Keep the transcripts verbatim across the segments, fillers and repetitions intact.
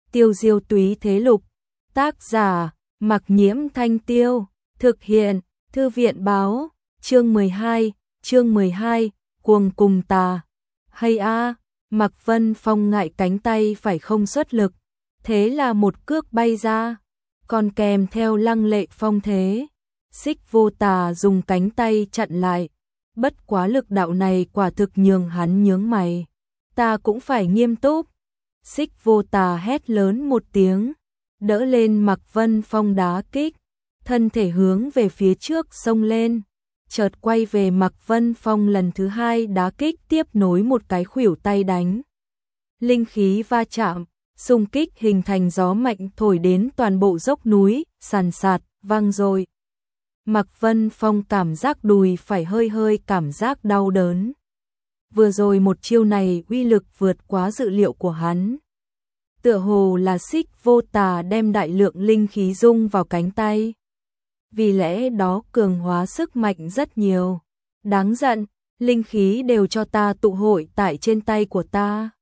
Tiêu diêu túy thế lục. Tác giả, Mặc Nhiễm Thanh Tiêu. Thực hiện, Thư viện báo. Chương mười hai, chương mười hai, cuồng cùng tà. Hay a, Mạc Vân Phong ngại cánh tay phải không xuất lực, thế là một cước bay ra, còn kèm theo lăng lệ phong thế. Xích Vô Tà dùng cánh tay chặn lại, bất quá lực đạo này quả thực nhường hắn nhướng mày. Ta cũng phải nghiêm túc. Xích Vô Tà hét lớn một tiếng, đỡ lên Mạc Vân Phong đá kích, thân thể hướng về phía trước xông lên, chợt quay về Mạc Vân Phong lần thứ hai đá kích tiếp nối một cái khuỷu tay đánh. Linh khí va chạm, xung kích hình thành gió mạnh thổi đến toàn bộ dốc núi, sàn sạt, vang rồi. Mạc Vân Phong cảm giác đùi phải hơi hơi cảm giác đau đớn. Vừa rồi một chiêu này uy lực vượt quá dự liệu của hắn. Tựa hồ là Xích Vô Tà đem đại lượng linh khí dung vào cánh tay. Vì lẽ đó cường hóa sức mạnh rất nhiều. Đáng giận, linh khí đều cho ta tụ hội tại trên tay của ta.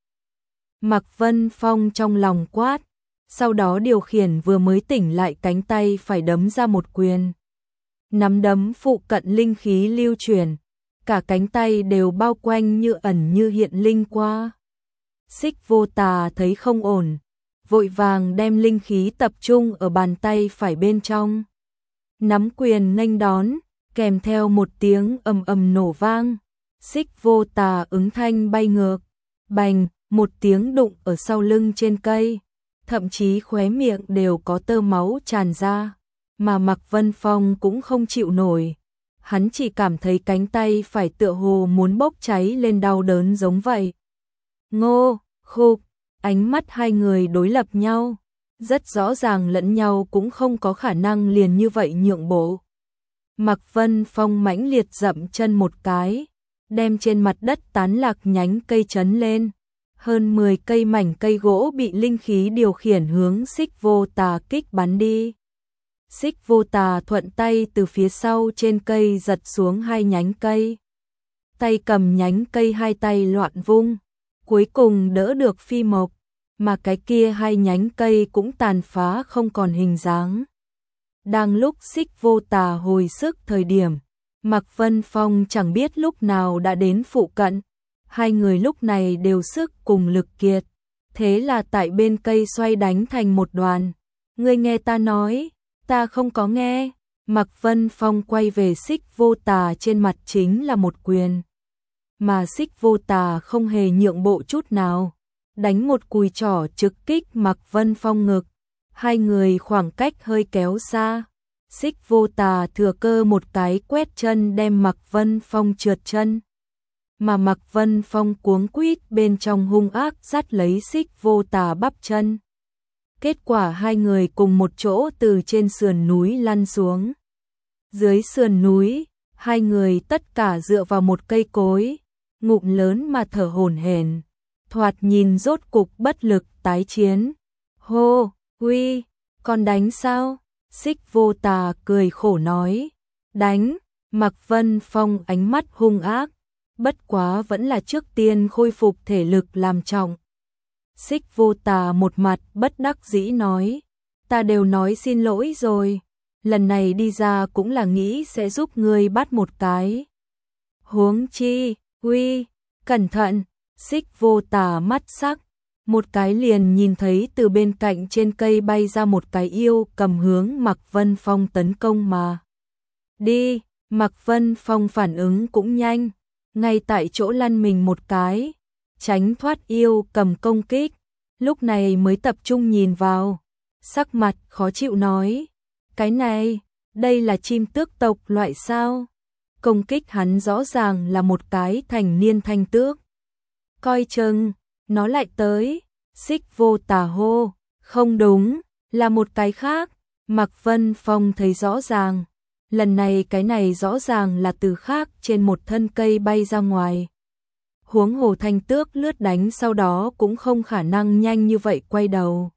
Mạc Vân Phong trong lòng quát, sau đó điều khiển vừa mới tỉnh lại cánh tay phải đấm ra một quyền. Nắm đấm phụ cận linh khí lưu chuyển, cả cánh tay đều bao quanh như ẩn như hiện linh qua. Xích Vô Tà thấy không ổn, vội vàng đem linh khí tập trung ở bàn tay phải bên trong. Nắm quyền nghênh đón, kèm theo một tiếng ầm ầm nổ vang. Xích Vô Tà ứng thanh bay ngược, bành, một tiếng đụng ở sau lưng trên cây, thậm chí khóe miệng đều có tơ máu tràn ra, mà Mạc Vân Phong cũng không chịu nổi. Hắn chỉ cảm thấy cánh tay phải tựa hồ muốn bốc cháy lên đau đớn giống vậy. Ngô, khục, ánh mắt hai người đối lập nhau, rất rõ ràng lẫn nhau cũng không có khả năng liền như vậy nhượng bộ. Mạc Vân Phong mãnh liệt dậm chân một cái, đem trên mặt đất tán lạc nhánh cây chấn lên. Hơn mười cây mảnh cây gỗ bị linh khí điều khiển hướng Xích Vô Tà kích bắn đi. Xích Vô Tà thuận tay từ phía sau trên cây giật xuống hai nhánh cây. Tay cầm nhánh cây hai tay loạn vung, cuối cùng đỡ được phi mộc, mà cái kia hai nhánh cây cũng tàn phá không còn hình dáng. Đang lúc Xích Vô Tà hồi sức thời điểm, Mạc Vân Phong chẳng biết lúc nào đã đến phụ cận. Hai người lúc này đều sức cùng lực kiệt, thế là tại bên cây xoay đánh thành một đoàn. Ngươi nghe ta nói, ta không có nghe. Mạc Vân Phong quay về Xích Vô Tà trên mặt chính là một quyền. Mà Xích Vô Tà không hề nhượng bộ chút nào, đánh một cùi trỏ trực kích Mạc Vân Phong ngực. Hai người khoảng cách hơi kéo xa. Xích Vô Tà thừa cơ một cái quét chân đem Mạc Vân Phong trượt chân. Mà Mạc Vân Phong cuống quýt bên trong hung ác dắt lấy Xích Vô Tà bắp chân. Kết quả hai người cùng một chỗ từ trên sườn núi lăn xuống. Dưới sườn núi, hai người tất cả dựa vào một cây cối, ngụm lớn mà thở hổn hển, thoạt nhìn rốt cục bất lực tái chiến. Hô, uy, còn đánh sao? Xích Vô Tà cười khổ nói. Đánh. Mạc Vân Phong ánh mắt hung ác, bất quá vẫn là trước tiên khôi phục thể lực làm trọng. Xích Vô Tà một mặt bất đắc dĩ nói, ta đều nói xin lỗi rồi, lần này đi ra cũng là nghĩ sẽ giúp ngươi bắt một cái. Huống chi, uy, cẩn thận. Xích Vô Tà mắt sắc, một cái liền nhìn thấy từ bên cạnh trên cây bay ra một cái yêu cầm hướng Mạc Vân Phong tấn công mà. Đi, Mạc Vân Phong phản ứng cũng nhanh, ngay tại chỗ lăn mình một cái, tránh thoát yêu cầm công kích, lúc này mới tập trung nhìn vào, sắc mặt khó chịu nói, cái này, đây là chim tước tộc loại sao? Công kích hắn rõ ràng là một cái thành niên thanh tước. Coi chừng, nó lại tới. Xích Vô Tà hô, không đúng, là một cái khác. Mạc Vân Phong thấy rõ ràng, lần này cái này rõ ràng là từ khác trên một thân cây bay ra ngoài. Huống hồ thanh tước lướt đánh sau đó cũng không khả năng nhanh như vậy quay đầu.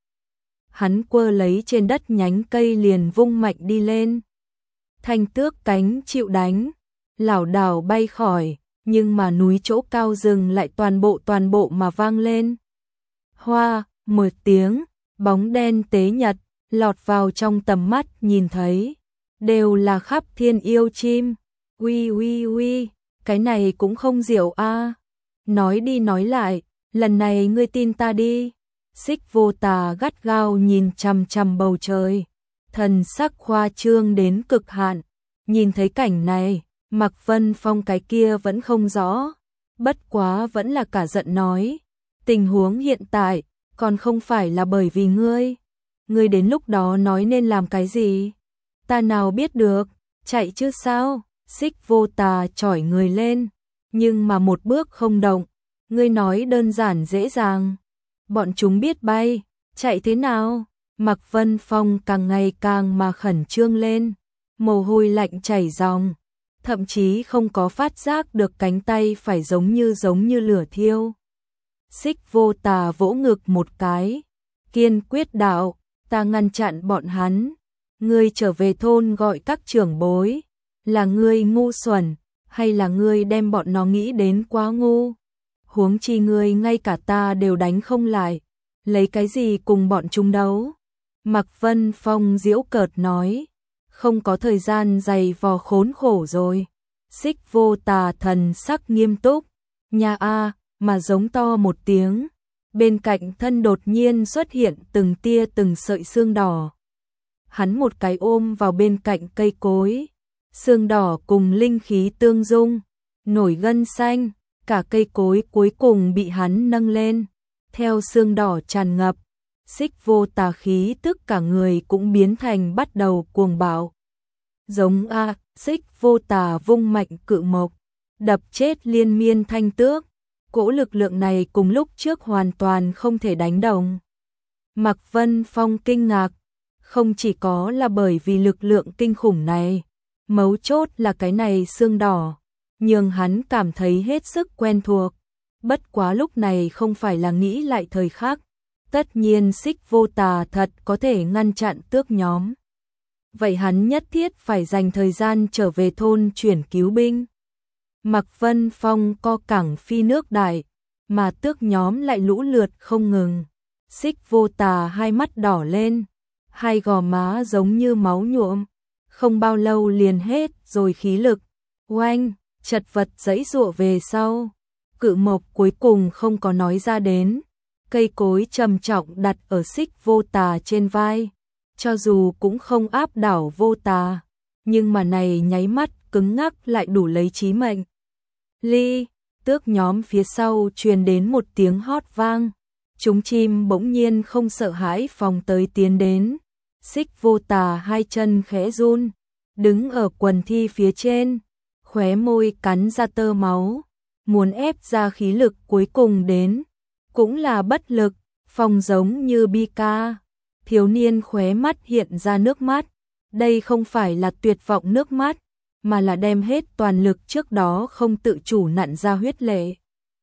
Hắn quơ lấy trên đất nhánh cây liền vung mạnh đi lên. Thanh tước cánh chịu đánh, lảo đảo bay khỏi, nhưng mà núi chỗ cao rừng lại toàn bộ toàn bộ mà vang lên. Hoa, một tiếng, bóng đen tế nhật, lọt vào trong tầm mắt nhìn thấy, đều là khắp thiên yêu chim. Uy uy uy, cái này cũng không diệu a. Nói đi nói lại, lần này ngươi tin ta đi. Xích Vô Tà gắt gao nhìn chằm chằm bầu trời, thần sắc khoa trương đến cực hạn. Nhìn thấy cảnh này, Mạc Vân Phong cái kia vẫn không rõ, bất quá vẫn là cả giận nói, tình huống hiện tại còn không phải là bởi vì ngươi. Ngươi đến lúc đó nói nên làm cái gì? Ta nào biết được, chạy chứ sao? Xích Vô Tà chỏi người lên, nhưng mà một bước không động. Ngươi nói đơn giản dễ dàng, bọn chúng biết bay, chạy thế nào? Mạc Vân Phong càng ngày càng mà khẩn trương lên, mồ hôi lạnh chảy ròng, thậm chí không có phát giác được cánh tay phải giống như giống như lửa thiêu. Xích Vô Tà vỗ ngực một cái, kiên quyết đạo, ta ngăn chặn bọn hắn. Ngươi trở về thôn gọi các trưởng bối, là ngươi ngu xuẩn, hay là ngươi đem bọn nó nghĩ đến quá ngu? Huống chi ngươi ngay cả ta đều đánh không lại, lấy cái gì cùng bọn chúng đấu? Mạc Vân Phong giễu cợt nói, không có thời gian dày vò khốn khổ rồi. Xích Vô Tà thần sắc nghiêm túc, nhà a, mà giống to một tiếng. Bên cạnh thân đột nhiên xuất hiện từng tia từng sợi xương đỏ. Hắn một cái ôm vào bên cạnh cây cối, xương đỏ cùng linh khí tương dung, nổi gân xanh, cả cây cối cuối cùng bị hắn nâng lên, theo xương đỏ tràn ngập. Xích Vô Tà khí tức cả người cũng biến thành bắt đầu cuồng bạo. Giống a, Xích Vô Tà vung mạnh cự mộc, đập chết liên miên thanh tước. Cỗ lực lượng này cùng lúc trước hoàn toàn không thể đánh đồng. Mạc Vân Phong kinh ngạc, không chỉ có là bởi vì lực lượng kinh khủng này, mấu chốt là cái này xương đỏ, nhưng hắn cảm thấy hết sức quen thuộc. Bất quá lúc này không phải là nghĩ lại thời khắc, tất nhiên Xích Vô Tà thật có thể ngăn chặn tước nhóm. Vậy hắn nhất thiết phải dành thời gian trở về thôn chuyển cứu binh. Mạc Vân Phong co cẳng phi nước đại, mà tước nhóm lại lũ lượt không ngừng. Xích Vô Tà hai mắt đỏ lên, hai gò má giống như máu nhuộm, không bao lâu liền hết rồi khí lực. Oanh, chật vật giãy giụa về sau, cự mộc cuối cùng không có nói ra đến. Cây cối trầm trọng đặt ở Xích Vô Tà trên vai, cho dù cũng không áp đảo Vô Tà, nhưng mà này nháy mắt cứng ngắc lại đủ lấy chí mệnh. Ly, tước nhóm phía sau truyền đến một tiếng hót vang, chúng chim bỗng nhiên không sợ hãi phóng tới tiến đến. Xích Vô Tà hai chân khẽ run, đứng ở quần thi phía trên, khóe môi cắn ra tơ máu, muốn ép ra khí lực cuối cùng đến, cũng là bất lực, phong giống như bi ca. Thiếu niên khóe mắt hiện ra nước mắt, đây không phải là tuyệt vọng nước mắt, mà là đem hết toàn lực trước đó không tự chủ nặn ra huyết lệ.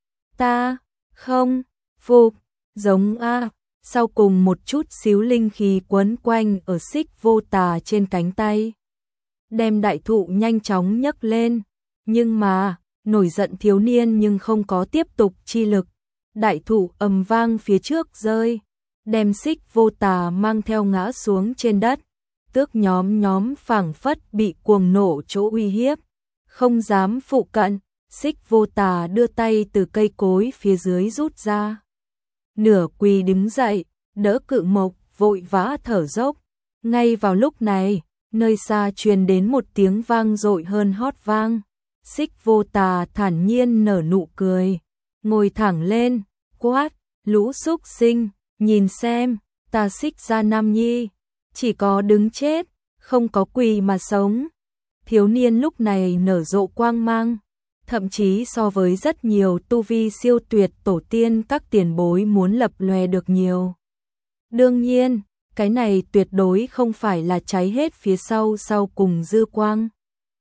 Ta, không, phục, giống a, sau cùng một chút xíu linh khí quấn quanh ở Xích Vô Tà trên cánh tay. Đem đại thụ nhanh chóng nhấc lên, nhưng mà, nổi giận thiếu niên nhưng không có tiếp tục chi lực. Đại thụ ầm vang phía trước rơi, đem Xích Vô Tà mang theo ngã xuống trên đất. Tước nhóm nhóm phảng phất bị cuồng nộ chỗ uy hiếp, không dám phụ cận. Xích Vô Tà đưa tay từ cây cối phía dưới rút ra, nửa quỳ đứng dậy, đỡ cự mộc, vội vã thở dốc. Ngay vào lúc này, nơi xa truyền đến một tiếng vang dội hơn hót vang. Xích Vô Tà thản nhiên nở nụ cười, ngồi thẳng lên, quát, lũ súc sinh, nhìn xem, ta Xích gia nam nhi, chỉ có đứng chết, không có quỳ mà sống. Thiếu niên lúc này nở rộ quang mang, thậm chí so với rất nhiều tu vi siêu tuyệt tổ tiên các tiền bối muốn lập lòe được nhiều. Đương nhiên, cái này tuyệt đối không phải là cháy hết phía sau sau cùng dư quang,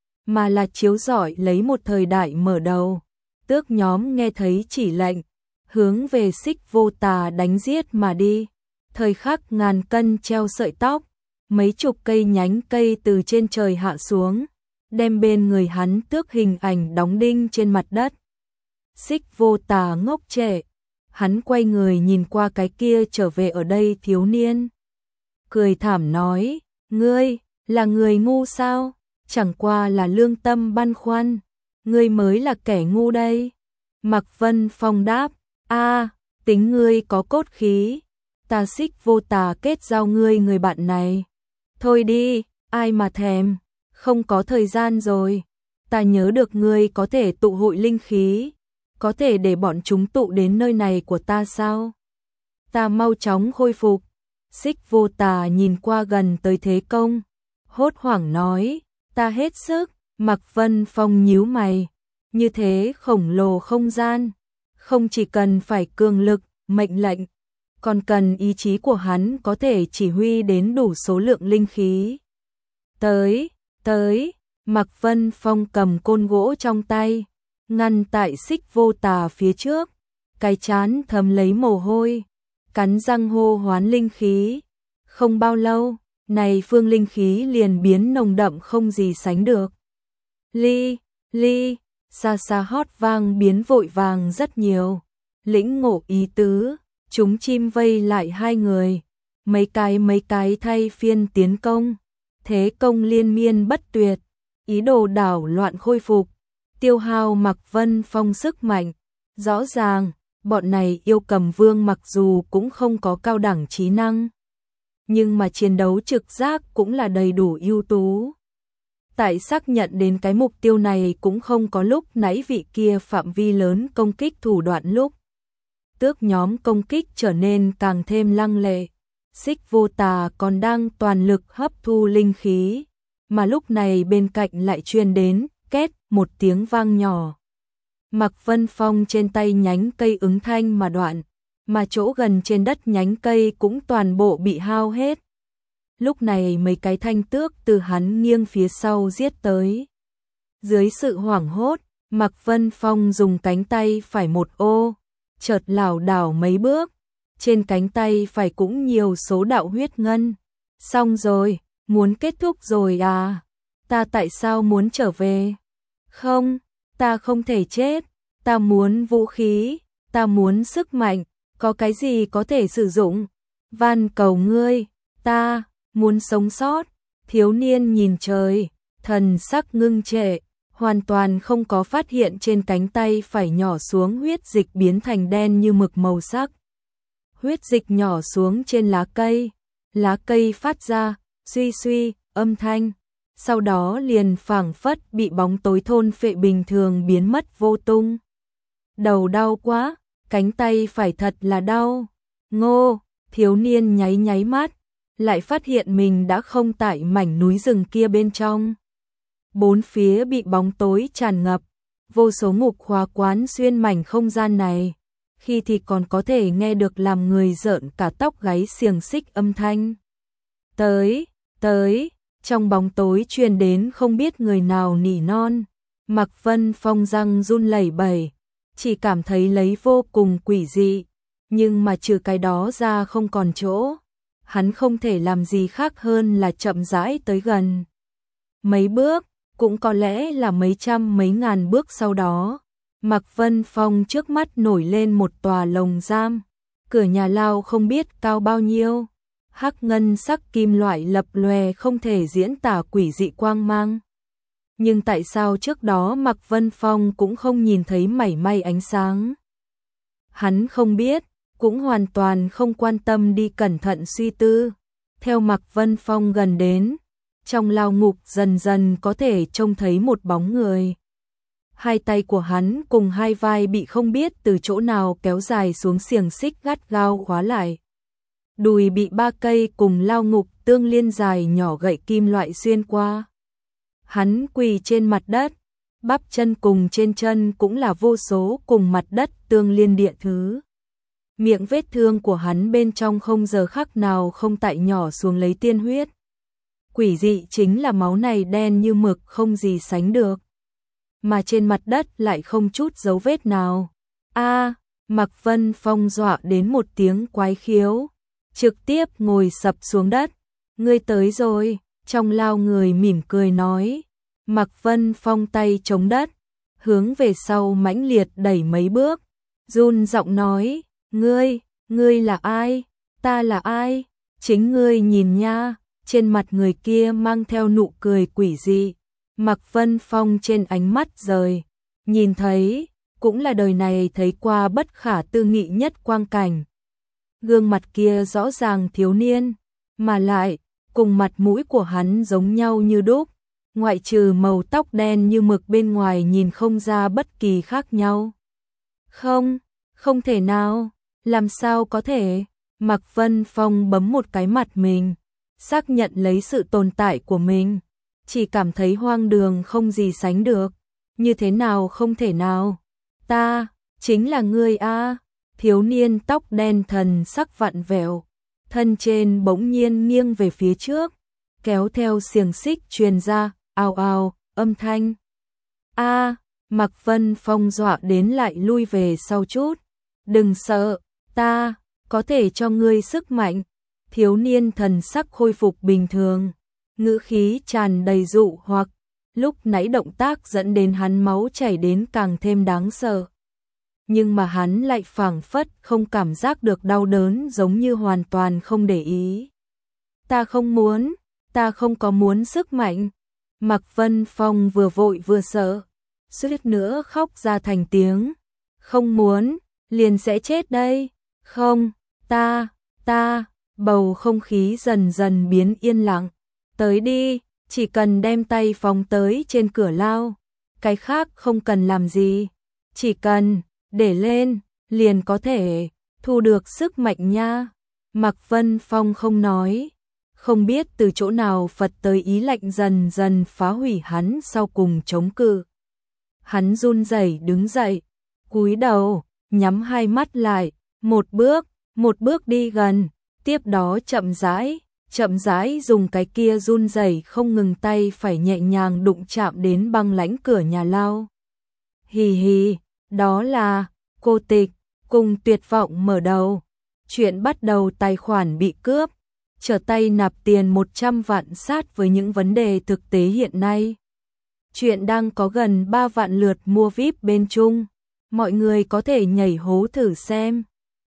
mà là chiếu rọi lấy một thời đại mở đầu. Tước nhóm nghe thấy chỉ lệnh, hướng về Xích Vô Tà đánh giết mà đi. Thời khắc ngàn cân treo sợi tóc, mấy chục cây nhánh cây từ trên trời hạ xuống, đem bên người hắn tước hình ảnh đóng đinh trên mặt đất. Xích Vô Tà ngốc trệ, Hắn quay người nhìn qua cái kia trở về ở đây thiếu niên. Cười thảm nói, ngươi, là người ngu sao? Chẳng qua là lương tâm băn khoăn. Ngươi mới là kẻ ngu đây. Mạc Vân Phong đáp, a, tính ngươi có cốt khí. Ta Xích Vô Tà kết giao ngươi người bạn này. Thôi đi, ai mà thèm, không có thời gian rồi. Ta nhớ được ngươi có thể tụ hội linh khí. Có thể để bọn chúng tụ đến nơi này của ta sao? Ta mau chóng khôi phục. Xích Vô Tà nhìn qua gần tới Thế Công, hốt hoảng nói, ta hết sức. Mạc Vân Phong nhíu mày, như thế khổng lồ không gian, không chỉ cần phải cường lực, mệnh lệnh, còn cần ý chí của hắn có thể chỉ huy đến đủ số lượng linh khí. Tới, tới, Mạc Vân Phong cầm côn gỗ trong tay, ngăn tại Xích Vô Tà phía trước, cái trán thấm lấy mồ hôi, cắn răng hô hoán linh khí. Không bao lâu, này phương linh khí liền biến nồng đậm không gì sánh được. Ly, ly, xa xa hót vang biến vội vàng rất nhiều. Lĩnh ngộ ý tứ, chúng chim vây lại hai người, mấy cái mấy cái thay phiên tiến công. Thế Công liên miên bất tuyệt, ý đồ đảo loạn khôi phục, tiêu hao Mạc Vân Phong sức mạnh. Rõ ràng, bọn này yêu cầm vương mặc dù cũng không có cao đẳng trí năng, nhưng mà chiến đấu trực giác cũng là đầy đủ ưu tú. Tại xác nhận đến cái mục tiêu này cũng không có lúc nãy vị kia phạm vi lớn công kích thủ đoạn lúc. Tước nhóm công kích trở nên càng thêm lăng lệ. Xích Vô Tà còn đang toàn lực hấp thu linh khí, mà lúc này bên cạnh lại truyền đến két một tiếng vang nhỏ. Mạc Vân Phong trên tay nhánh cây ứng thanh mà đoạn, mà chỗ gần trên đất nhánh cây cũng toàn bộ bị hao hết. Lúc này mấy cái thanh tước từ hắn nghiêng phía sau giết tới. Dưới sự hoảng hốt, Mạc Vân Phong dùng cánh tay phải một ô, chợt lảo đảo mấy bước, trên cánh tay phải cũng nhiều số đạo huyết ngân. Xong rồi, muốn kết thúc rồi à? Ta tại sao muốn trở về? Không, ta không thể chết, ta muốn vũ khí, ta muốn sức mạnh, có cái gì có thể sử dụng? Van cầu ngươi, ta muốn sống sót. Thiếu niên nhìn trời, thần sắc ngưng trệ, hoàn toàn không có phát hiện trên cánh tay phải nhỏ xuống huyết dịch biến thành đen như mực màu sắc. Huyết dịch nhỏ xuống trên lá cây, lá cây phát ra suy suy âm thanh, sau đó liền phảng phất bị bóng tối thôn phệ bình thường biến mất vô tung. Đầu đau quá, cánh tay phải thật là đau. Ngô, thiếu niên nháy nháy mắt, lại phát hiện mình đã không tại mảnh núi rừng kia bên trong. Bốn phía bị bóng tối tràn ngập, vô số ngục khóa quán xuyên mảnh không gian này, khi thì còn có thể nghe được làm người rợn cả tóc gáy xiềng xích âm thanh. Tới, tới, trong bóng tối truyền đến không biết người nào nỉ non. Mạc Vân Phong răng run lẩy bẩy, chỉ cảm thấy lấy vô cùng quỷ dị, nhưng mà trừ cái đó ra không còn chỗ. Hắn không thể làm gì khác hơn là chậm rãi tới gần. Mấy bước, cũng có lẽ là mấy trăm mấy ngàn bước sau đó, Mạc Vân Phong trước mắt nổi lên một tòa lồng giam. Cửa nhà lao không biết cao bao nhiêu, hắc ngân sắc kim loại lập lòe không thể diễn tả quỷ dị quang mang. Nhưng tại sao trước đó Mạc Vân Phong cũng không nhìn thấy mảy may ánh sáng? Hắn không biết, cũng hoàn toàn không quan tâm đi cẩn thận suy tư. Theo Mạc Vân Phong gần đến, trong lao ngục dần dần có thể trông thấy một bóng người. Hai tay của hắn cùng hai vai bị không biết từ chỗ nào kéo dài xuống xiềng xích gắt gao khóa lại. Đùi bị ba cây cùng lao ngục tương liên dài nhỏ gậy kim loại xuyên qua. Hắn quỳ trên mặt đất, bắp chân cùng trên chân cũng là vô số cùng mặt đất tương liên địa thứ. Miệng vết thương của hắn bên trong không giờ khắc nào không tại nhỏ xuống lấy tiên huyết. Quỷ dị chính là máu này đen như mực không gì sánh được, mà trên mặt đất lại không chút dấu vết nào. A, Mạc Vân Phong dọa đến một tiếng quái khiếu, trực tiếp ngồi sập xuống đất. Ngươi tới rồi, trong lao người mỉm cười nói. Mạc Vân Phong tay chống đất, hướng về sau mãnh liệt đẩy mấy bước, run giọng nói, Ngươi, ngươi là ai? Ta là ai? Chính ngươi nhìn nha, trên mặt người kia mang theo nụ cười quỷ dị. Mạc Vân Phong trên ánh mắt rời, nhìn thấy, cũng là đời này thấy qua bất khả tư nghị nhất quang cảnh. Gương mặt kia rõ ràng thiếu niên, mà lại, cùng mặt mũi của hắn giống nhau như đúc, ngoại trừ màu tóc đen như mực bên ngoài nhìn không ra bất kỳ khác nhau. Không, không thể nào, làm sao có thể? Mạc Vân Phong bấm một cái mặt mình, xác nhận lấy sự tồn tại của mình, chỉ cảm thấy hoang đường không gì sánh được. Như thế nào không thể nào? Ta, chính là ngươi a. Thiếu niên tóc đen thần sắc vặn vẹo, thân trên bỗng nhiên nghiêng về phía trước, kéo theo xiềng xích truyền ra, ào ào, âm thanh. A, Mạc Vân Phong dọa đến lại lui về sau chút. Đừng sợ, ta có thể cho ngươi sức mạnh. Thiếu niên thần sắc khôi phục bình thường, ngữ khí tràn đầy dụ hoặc, lúc nãy động tác dẫn đến hắn máu chảy đến càng thêm đáng sợ. Nhưng mà hắn lại phảng phất không cảm giác được đau đớn, giống như hoàn toàn không để ý. Ta không muốn, ta không có muốn sức mạnh. Mạc Vân Phong vừa vội vừa sợ, suýt nữa khóc ra thành tiếng. Không muốn, liền sẽ chết đây. Không, ta, ta, bầu không khí dần dần biến yên lặng. Tới đi, chỉ cần đem tay phóng tới trên cửa lao, cái khác không cần làm gì, chỉ cần để lên, liền có thể thu được sức mạnh nha. Mạc Vân Phong không nói, không biết từ chỗ nào phật tới ý lạnh dần dần phá hủy hắn sau cùng chống cự. Hắn run rẩy đứng dậy, cúi đầu, nhắm hai mắt lại, một bước, một bước đi gần, tiếp đó chậm rãi, chậm rãi dùng cái kia run rẩy không ngừng tay phải nhẹ nhàng đụng chạm đến băng lãnh cửa nhà lao. Hì hì, đó là cô tịch cùng tuyệt vọng mở đầu. Chuyện bắt đầu tài khoản bị cướp, trở tay nạp tiền một trăm vạn sát với những vấn đề thực tế hiện nay. Chuyện đang có gần ba vạn lượt mua vi ai pi bên Trung, mọi người có thể nhảy hố thử xem.